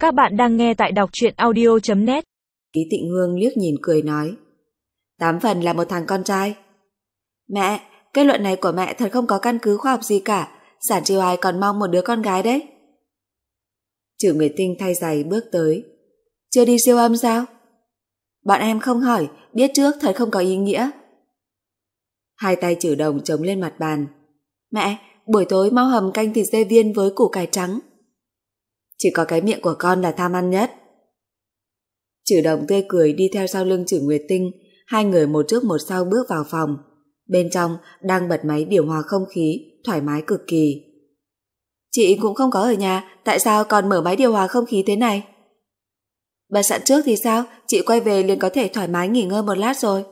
Các bạn đang nghe tại đọc truyện audio.net. Ký Tịnh Hương liếc nhìn cười nói, 8 phần là một thằng con trai. Mẹ, kết luận này của mẹ thật không có căn cứ khoa học gì cả. Sản Chi Hoài còn mong một đứa con gái đấy. Trử Nguyệt Tinh thay giày bước tới. Chưa đi siêu âm sao? Bọn em không hỏi, biết trước thật không có ý nghĩa. Hai tay Trử Đồng chống lên mặt bàn. Mẹ, buổi tối mau hầm canh thịt dê viên với củ cải trắng. Chỉ có cái miệng của con là tham ăn nhất. Trử Đồng tươi cười đi theo sau lưng Trử Nguyệt Tinh. Hai người một trước một sau bước vào phòng. Bên trong đang bật máy điều hòa không khí, thoải mái cực kỳ. Chị cũng không có ở nhà, tại sao còn mở máy điều hòa không khí thế này? Bật sẵn trước thì sao, chị quay về liền có thể thoải mái nghỉ ngơi một lát rồi.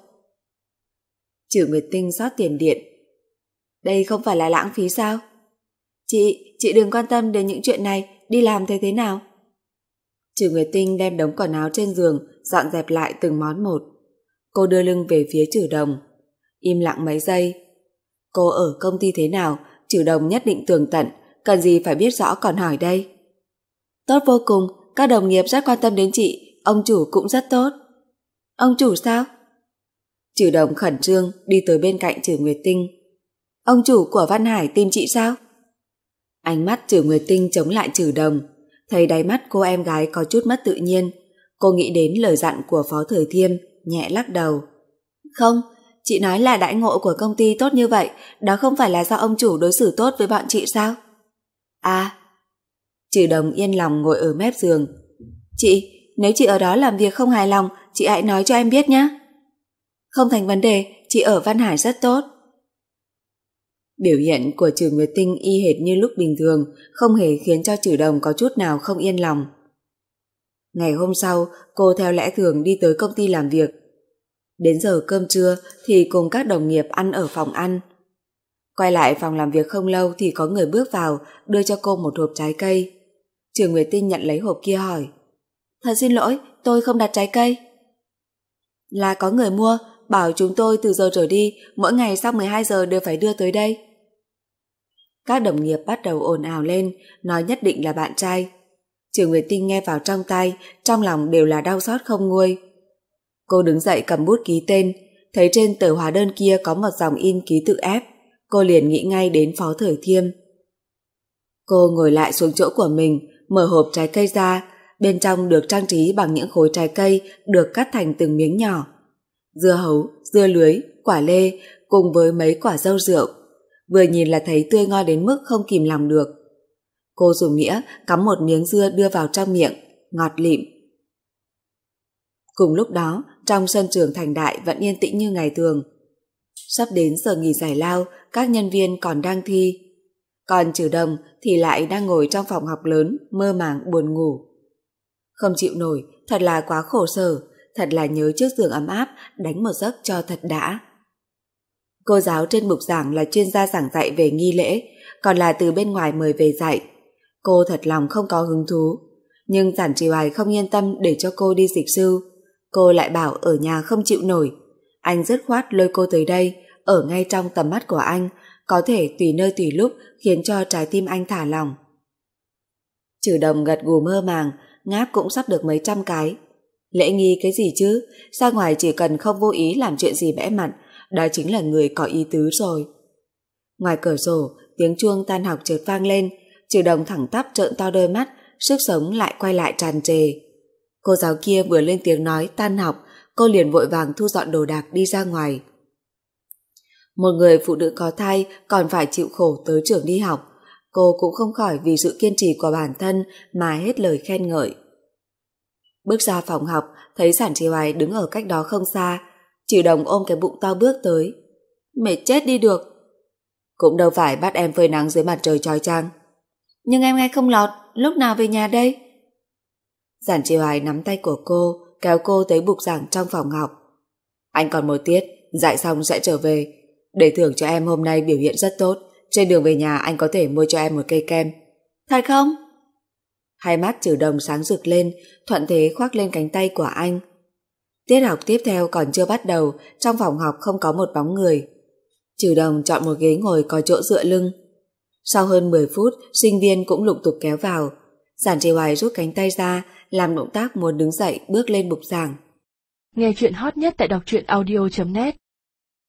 Trử Nguyệt Tinh rót tiền điện. Đây không phải là lãng phí sao? Chị đừng quan tâm đến những chuyện này, đi làm thế nào? Trử Nguyệt Tinh đem đống quần áo trên giường dọn dẹp lại từng món một. Cô đưa lưng về phía Trử Đồng, im lặng mấy giây. Cô ở công ty thế nào, Trử Đồng nhất định tường tận, cần gì phải biết rõ còn hỏi đây. Tốt vô cùng, các đồng nghiệp rất quan tâm đến chị, ông chủ cũng rất tốt. Ông chủ sao? Trử Đồng khẩn trương đi tới bên cạnh Trử Nguyệt Tinh. Ông chủ của Văn Hải tìm chị sao? Ánh mắt Trử Nguyệt Tinh chống lại Trử Đồng, thấy đáy mắt cô em gái có chút mất tự nhiên. Cô nghĩ đến lời dặn của Phó Thời Thiêm, nhẹ lắc đầu. Không, chị nói là đãi ngộ của công ty tốt như vậy, đó không phải là do ông chủ đối xử tốt với bọn chị sao? À. Trử Đồng yên lòng ngồi ở mép giường. Chị, nếu chị ở đó làm việc không hài lòng, chị hãy nói cho em biết nhé. Không thành vấn đề, chị ở Văn Hải rất tốt. Biểu hiện của Trử Nguyệt Tinh y hệt như lúc bình thường, không hề khiến cho Trử Đồng có chút nào không yên lòng. Ngày hôm sau, cô theo lẽ thường đi tới công ty làm việc. Đến giờ cơm trưa thì cùng các đồng nghiệp ăn ở phòng ăn. Quay lại phòng làm việc không lâu thì có người bước vào, đưa cho cô một hộp trái cây. Trử Nguyệt Tinh nhận lấy hộp kia hỏi, thật xin lỗi, tôi không đặt trái cây. Là có người mua, bảo chúng tôi từ giờ trở đi, mỗi ngày sau 12 giờ đều phải đưa tới đây. Các đồng nghiệp bắt đầu ồn ào lên, nói nhất định là bạn trai. Trử Nguyệt Tinh nghe vào trong tai, trong lòng đều là đau xót không nguôi. Cô đứng dậy cầm bút ký tên, thấy trên tờ hóa đơn kia có một dòng in ký tự F, cô liền nghĩ ngay đến Phó Thời Thiêm. Cô ngồi lại xuống chỗ của mình, mở hộp trái cây ra, bên trong được trang trí bằng những khối trái cây được cắt thành từng miếng nhỏ. Dưa hấu, dưa lưới, quả lê cùng với mấy quả dâu rượu. Vừa nhìn là thấy tươi ngon đến mức không kìm lòng được. Cô dùng nghĩa cắm một miếng dưa đưa vào trong miệng, ngọt lịm. Cùng lúc đó, trong sân trường Thành Đại vẫn yên tĩnh như ngày thường. Sắp đến giờ nghỉ giải lao, các nhân viên còn đang thi. Còn Trử Đồng thì lại đang ngồi trong phòng học lớn, mơ màng buồn ngủ. Không chịu nổi, thật là quá khổ sở, thật là nhớ chiếc giường ấm áp, đánh một giấc cho thật đã. Cô giáo trên bục giảng là chuyên gia giảng dạy về nghi lễ, còn là từ bên ngoài mời về dạy. Cô thật lòng không có hứng thú, nhưng Sản Chi Hoài không yên tâm để cho cô đi dịch sư. Cô lại bảo ở nhà không chịu nổi. Anh dứt khoát lôi cô tới đây, ở ngay trong tầm mắt của anh, có thể tùy nơi tùy lúc khiến cho trái tim anh thả lỏng. Trử Đồng gật gù mơ màng, ngáp cũng sắp được mấy trăm cái. Lễ nghi cái gì chứ, ra ngoài chỉ cần không vô ý làm chuyện gì bẽ mặt, đó chính là người có ý tứ rồi. Ngoài cửa sổ, tiếng chuông tan học chợt vang lên, Trử Đồng thẳng tắp trợn to đôi mắt, sức sống lại quay lại tràn trề. Cô giáo kia vừa lên tiếng nói tan học, cô liền vội vàng thu dọn đồ đạc đi ra ngoài. Một người phụ nữ có thai còn phải chịu khổ tới trường đi học, cô cũng không khỏi vì sự kiên trì của bản thân mà hết lời khen ngợi. Bước ra phòng học, thấy Sản Chi Hoài đứng ở cách đó không xa. Trử Đồng ôm cái bụng to bước tới. Mệt chết đi được. Cũng đâu phải bắt em phơi nắng dưới mặt trời chói chang. Nhưng em nghe không lọt, lúc nào về nhà đây? Sản Chi Hoài nắm tay của cô, kéo cô tới bục giảng trong phòng học. Anh còn một tiết, dạy xong sẽ trở về. Để thưởng cho em hôm nay biểu hiện rất tốt, trên đường về nhà anh có thể mua cho em một cây kem. Thật không? Hai mắt Trử Đồng sáng rực lên, thuận thế khoác lên cánh tay của anh. Tiết học tiếp theo còn chưa bắt đầu, trong phòng học không có một bóng người. Trử Đồng chọn một ghế ngồi có chỗ dựa lưng. Sau hơn 10 phút, sinh viên cũng lục tục kéo vào. Giản Trì Hoài rút cánh tay ra, làm động tác muốn đứng dậy bước lên bục giảng. Nghe chuyện hot nhất tại đọc truyện audio.net